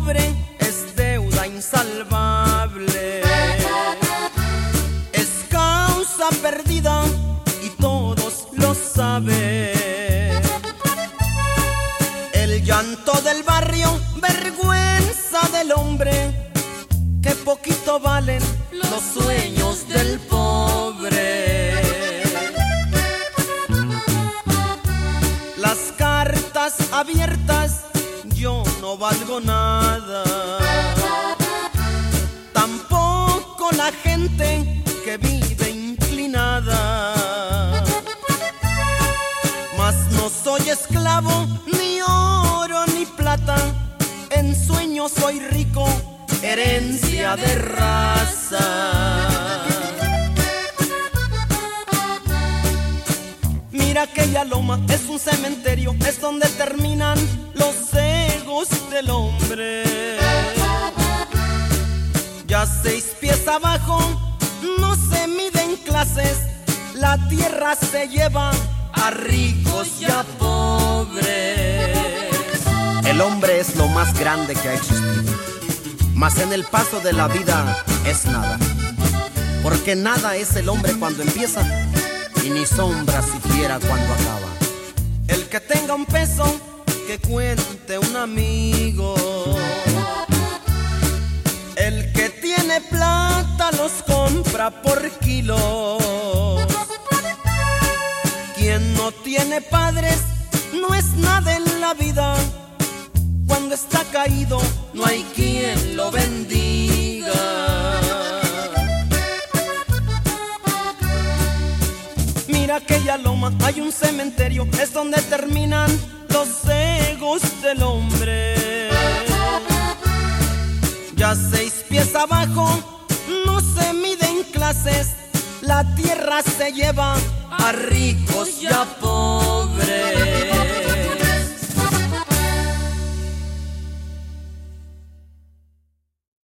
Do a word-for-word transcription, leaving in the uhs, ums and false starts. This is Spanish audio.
pobre es deuda insalvable, es causa perdida y todos lo saben. El llanto del barrio, vergüenza del hombre, que poquito valen los sueños del pobre. Las cartas abiertas, yo no valgo nada, tampoco la gente que vive inclinada. Mas no soy esclavo, ni oro ni plata, en sueño soy rico, herencia de raza. Mira aquella loma, es un cementerio, es donde terminan los egos del hombre. Ya seis pies abajo, no se miden clases, la tierra se lleva a ricos y a pobres. El hombre es lo más grande que ha existido, mas en el paso de la vida es nada, porque nada es el hombre cuando empieza y ni sombra siquiera cuando acaba. El que tenga un peso, que cuente un amigo. El que tiene plata los compra por kilos. Quien no tiene padres no es nada en la vida. Cuando está caído no hay quien lo bendiga. Mira aquella loma, hay un cementerio, es donde terminan los egos del hombre. Ya seis pies abajo, no se miden clases, la tierra se lleva a ricos y a pobres.